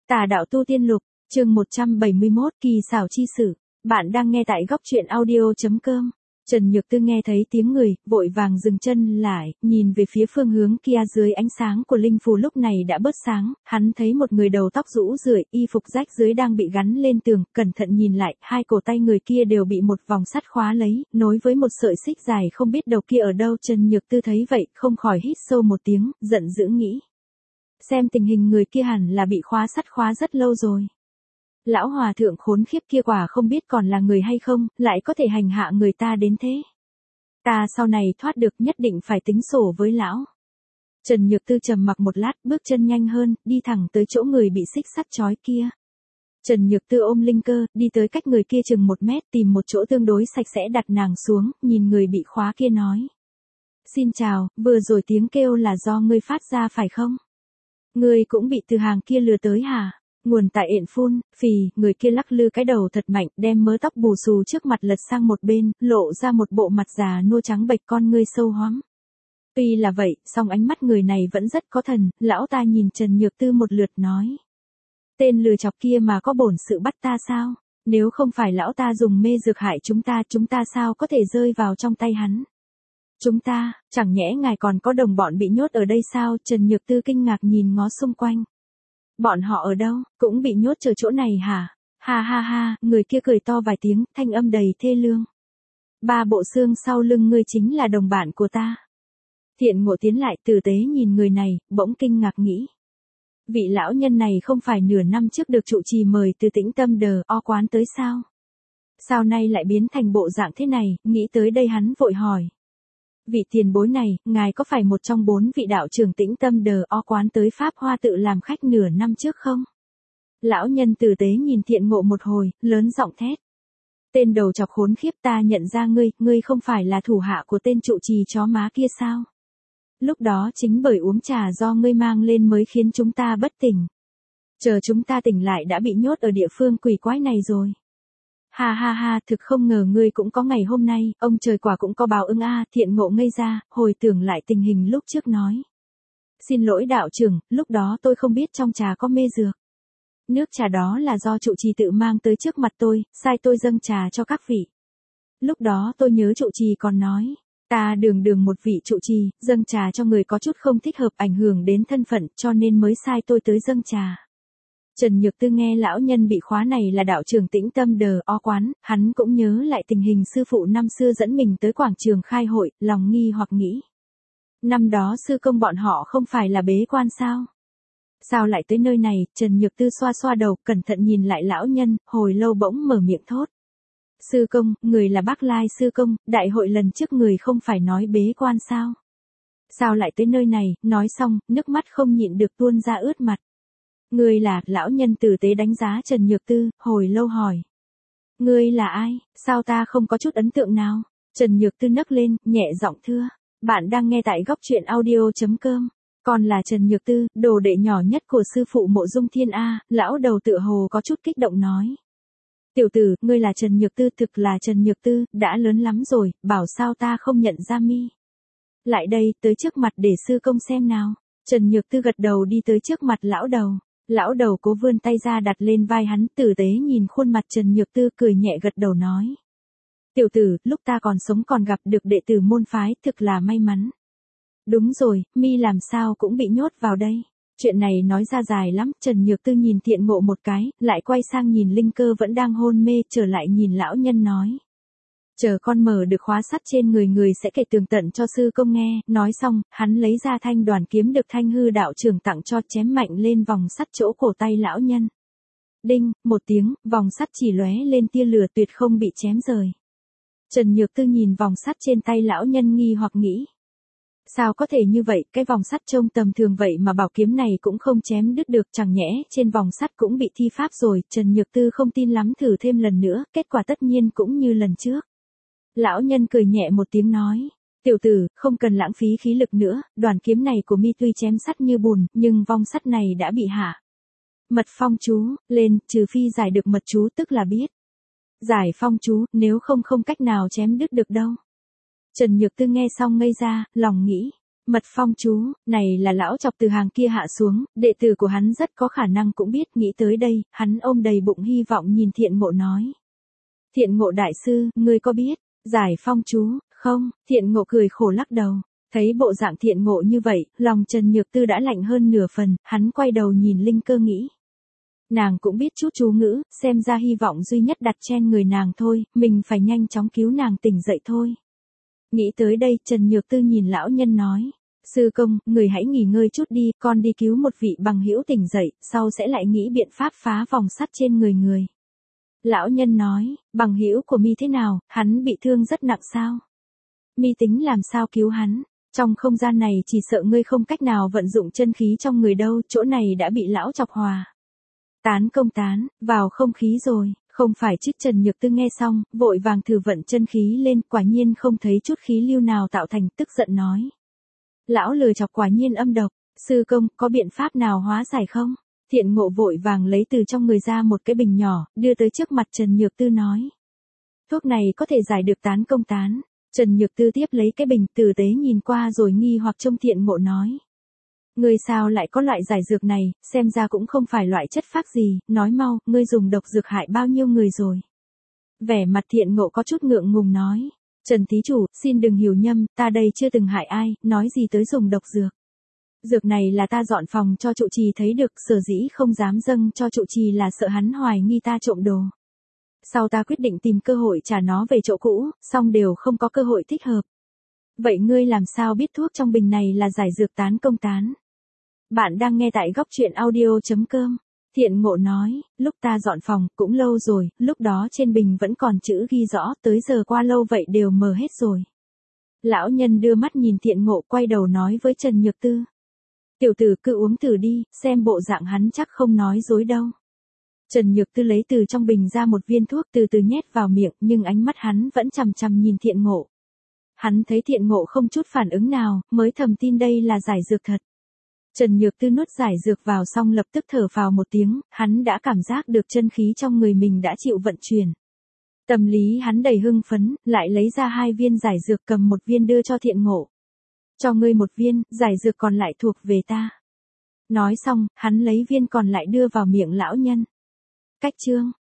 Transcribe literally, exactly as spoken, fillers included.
Tà đạo tu tiên lục, chương một trăm bảy mươi mốt, kỳ xảo chi sử. Bạn đang nghe tại góc truyện audio.com. Trần Nhược Tư nghe thấy tiếng người, vội vàng dừng chân lại, nhìn về phía phương hướng kia. Dưới ánh sáng của linh phù lúc này đã bớt sáng, hắn thấy một người đầu tóc rũ rượi, y phục rách dưới đang bị gắn lên tường, cẩn thận nhìn lại, hai cổ tay người kia đều bị một vòng sắt khóa lấy, nối với một sợi xích dài không biết đầu kia ở đâu. Trần Nhược Tư thấy vậy, không khỏi hít sâu một tiếng, giận dữ nghĩ. Xem tình hình người kia hẳn là bị khóa sắt khóa rất lâu rồi. Lão hòa thượng khốn khiếp kia quả không biết còn là người hay không, lại có thể hành hạ người ta đến thế. Ta sau này thoát được nhất định phải tính sổ với lão. Trần Nhược Tư trầm mặc một lát, bước chân nhanh hơn, đi thẳng tới chỗ người bị xích sắt trói kia. Trần Nhược Tư ôm linh cơ, đi tới cách người kia chừng một mét, tìm một chỗ tương đối sạch sẽ đặt nàng xuống, nhìn người bị khóa kia nói. Xin chào, vừa rồi tiếng kêu là do ngươi phát ra phải không? Ngươi cũng bị từ hàng kia lừa tới hả? Nguồn tại ện phun, phì, người kia lắc lư cái đầu thật mạnh, đem mớ tóc bù xù trước mặt lật sang một bên, lộ ra một bộ mặt già nua trắng bệch, con ngươi sâu hoắm. Tuy là vậy, song ánh mắt người này vẫn rất có thần, lão ta nhìn Trần Nhược Tư một lượt nói. Tên lừa chọc kia mà có bổn sự bắt ta sao? Nếu không phải lão ta dùng mê dược hại chúng ta, chúng ta sao có thể rơi vào trong tay hắn? Chúng ta, chẳng nhẽ ngài còn có đồng bọn bị nhốt ở đây sao? Trần Nhược Tư kinh ngạc nhìn ngó xung quanh. Bọn họ ở đâu, cũng bị nhốt chờ chỗ này hả? Ha ha ha, người kia cười to vài tiếng, thanh âm đầy thê lương. Ba bộ xương sau lưng ngươi chính là đồng bạn của ta. Thiện Ngộ tiến lại, tử tế nhìn người này, bỗng kinh ngạc nghĩ. Vị lão nhân này không phải nửa năm trước được trụ trì mời từ Tĩnh Tâm Đờ O quán tới sao? Sao nay lại biến thành bộ dạng thế này? Nghĩ tới đây hắn vội hỏi. Vị tiền bối này, ngài có phải một trong bốn vị đạo trưởng Tĩnh Tâm Đờ O quán tới Pháp Hoa tự làm khách nửa năm trước không? Lão nhân tử tế nhìn Thiện Ngộ một hồi, lớn giọng thét. Tên đầu chọc khốn khiếp, ta nhận ra ngươi, ngươi không phải là thủ hạ của tên trụ trì chó má kia sao? Lúc đó chính bởi uống trà do ngươi mang lên mới khiến chúng ta bất tỉnh. Chờ chúng ta tỉnh lại đã bị nhốt ở địa phương quỷ quái này rồi. Ha ha ha, thực không ngờ ngươi cũng có ngày hôm nay, ông trời quả cũng có báo ứng a. À. Thiện Ngộ ngây ra, hồi tưởng lại tình hình lúc trước nói. Xin lỗi đạo trưởng, lúc đó tôi không biết trong trà có mê dược. Nước trà đó là do trụ trì tự mang tới trước mặt tôi, sai tôi dâng trà cho các vị. Lúc đó tôi nhớ trụ trì còn nói, ta đường đường một vị trụ trì, dâng trà cho người có chút không thích hợp ảnh hưởng đến thân phận cho nên mới sai tôi tới dâng trà. Trần Nhược Tư nghe lão nhân bị khóa này là đạo trưởng Tĩnh Tâm Đờ O quán, hắn cũng nhớ lại tình hình sư phụ năm xưa dẫn mình tới quảng trường khai hội, lòng nghi hoặc nghĩ. Năm đó sư công bọn họ không phải là bế quan sao? Sao lại tới nơi này? Trần Nhược Tư xoa xoa đầu, cẩn thận nhìn lại lão nhân, hồi lâu bỗng mở miệng thốt. Sư công, người là Bác Lai sư công, đại hội lần trước người không phải nói bế quan sao? Sao lại tới nơi này? Nói xong, nước mắt không nhịn được tuôn ra ướt mặt. Ngươi là, lão nhân tử tế đánh giá Trần Nhược Tư, hồi lâu hỏi. Ngươi là ai, sao ta không có chút ấn tượng nào? Trần Nhược Tư nấc lên, nhẹ giọng thưa. Bạn đang nghe tại góc truyện audio.com. Còn là Trần Nhược Tư, đồ đệ nhỏ nhất của sư phụ Mộ Dung Thiên A, lão đầu tựa hồ có chút kích động nói. Tiểu tử, ngươi là Trần Nhược Tư, thực là Trần Nhược Tư, đã lớn lắm rồi, bảo sao ta không nhận ra mi. Lại đây, tới trước mặt để sư công xem nào. Trần Nhược Tư gật đầu đi tới trước mặt lão đầu. Lão đầu cố vươn tay ra đặt lên vai hắn, tử tế nhìn khuôn mặt Trần Nhược Tư cười nhẹ gật đầu nói. Tiểu tử, lúc ta còn sống còn gặp được đệ tử môn phái, thực là may mắn. Đúng rồi, mi làm sao cũng bị nhốt vào đây. Chuyện này nói ra dài lắm, Trần Nhược Tư nhìn Thiện Ngộ một cái, lại quay sang nhìn linh cơ vẫn đang hôn mê, trở lại nhìn lão nhân nói. Chờ con mở được khóa sắt trên người người sẽ kể tường tận cho sư công nghe. Nói xong, hắn lấy ra thanh đoàn kiếm được Thanh Hư đạo trưởng tặng cho, chém mạnh lên vòng sắt chỗ cổ tay lão nhân. Đinh, một tiếng, vòng sắt chỉ lóe lên tia lửa tuyệt không bị chém rời. Trần Nhược Tư nhìn vòng sắt trên tay lão nhân nghi hoặc nghĩ. Sao có thể như vậy, cái vòng sắt trông tầm thường vậy mà bảo kiếm này cũng không chém đứt được, chẳng nhẽ trên vòng sắt cũng bị thi pháp rồi. Trần Nhược Tư không tin lắm, thử thêm lần nữa, kết quả tất nhiên cũng như lần trước. Lão nhân cười nhẹ một tiếng nói, tiểu tử, không cần lãng phí khí lực nữa, đoàn kiếm này của mi tuy chém sắt như bùn, nhưng vong sắt này đã bị hạ. Mật phong chú, lên, trừ phi giải được mật chú tức là biết. Giải phong chú, nếu không không cách nào chém đứt được đâu. Trần Nhược Tư nghe xong ngây ra, lòng nghĩ, Mật phong chú, này là lão chọc từ hàng kia hạ xuống, đệ tử của hắn rất có khả năng cũng biết. Nghĩ tới đây, hắn ôm đầy bụng hy vọng nhìn Thiện Ngộ nói. Thiện Ngộ đại sư, ngươi có biết, giải phong chú, không? Thiện Ngộ cười khổ lắc đầu. Thấy bộ dạng Thiện Ngộ như vậy, lòng Trần Nhược Tư đã lạnh hơn nửa phần, hắn quay đầu nhìn Linh Cơ nghĩ. Nàng cũng biết chút chú ngữ, xem ra hy vọng duy nhất đặt trên người nàng thôi, mình phải nhanh chóng cứu nàng tỉnh dậy thôi. Nghĩ tới đây, Trần Nhược Tư nhìn lão nhân nói. Sư công, người hãy nghỉ ngơi chút đi, con đi cứu một vị bằng hữu tỉnh dậy, sau sẽ lại nghĩ biện pháp phá vòng sắt trên người người. Lão nhân nói, bằng hữu của mi thế nào, hắn bị thương rất nặng sao? Mi tính làm sao cứu hắn? Trong không gian này chỉ sợ ngươi không cách nào vận dụng chân khí trong người đâu, chỗ này đã bị lão chọc hòa. Tán công tán, vào không khí rồi, không phải chứ. Trần Nhược Tư nghe xong, vội vàng thử vận chân khí lên, quả nhiên không thấy chút khí lưu nào tạo thành, tức giận nói. Lão lừa chọc quả nhiên âm độc, sư công, có biện pháp nào hóa giải không? Thiện Ngộ vội vàng lấy từ trong người ra một cái bình nhỏ, đưa tới trước mặt Trần Nhược Tư nói. Thuốc này có thể giải được tán công tán. Trần Nhược Tư tiếp lấy cái bình tử tế nhìn qua rồi nghi hoặc trông Thiện Ngộ nói. Ngươi sao lại có loại giải dược này, xem ra cũng không phải loại chất phác gì, nói mau, ngươi dùng độc dược hại bao nhiêu người rồi. Vẻ mặt Thiện Ngộ có chút ngượng ngùng nói. Trần thí chủ, xin đừng hiểu nhầm, ta đây chưa từng hại ai, nói gì tới dùng độc dược. Dược này là ta dọn phòng cho trụ trì thấy được, sở dĩ không dám dâng cho trụ trì là sợ hắn hoài nghi ta trộm đồ. Sau ta quyết định tìm cơ hội trả nó về chỗ cũ, song đều không có cơ hội thích hợp. Vậy ngươi làm sao biết thuốc trong bình này là giải dược tán công tán? Bạn đang nghe tại góc truyện audio chấm com. Thiện Ngộ nói, lúc ta dọn phòng, cũng lâu rồi, lúc đó trên bình vẫn còn chữ ghi rõ, tới giờ qua lâu vậy đều mờ hết rồi. Lão nhân đưa mắt nhìn Thiện Ngộ, quay đầu nói với Trần Nhược Tư. Tiểu tử cứ uống thử đi, xem bộ dạng hắn chắc không nói dối đâu. Trần Nhược Tư lấy từ trong bình ra một viên thuốc từ từ nhét vào miệng, nhưng ánh mắt hắn vẫn chằm chằm nhìn Thiện Ngộ. Hắn thấy Thiện Ngộ không chút phản ứng nào, mới thầm tin đây là giải dược thật. Trần Nhược Tư nuốt giải dược vào xong lập tức thở phào một tiếng, hắn đã cảm giác được chân khí trong người mình đã chịu vận chuyển. Tâm lý hắn đầy hưng phấn, lại lấy ra hai viên giải dược, cầm một viên đưa cho Thiện Ngộ. Cho ngươi một viên, giải dược còn lại thuộc về ta. Nói xong, hắn lấy viên còn lại đưa vào miệng lão nhân. Cách chương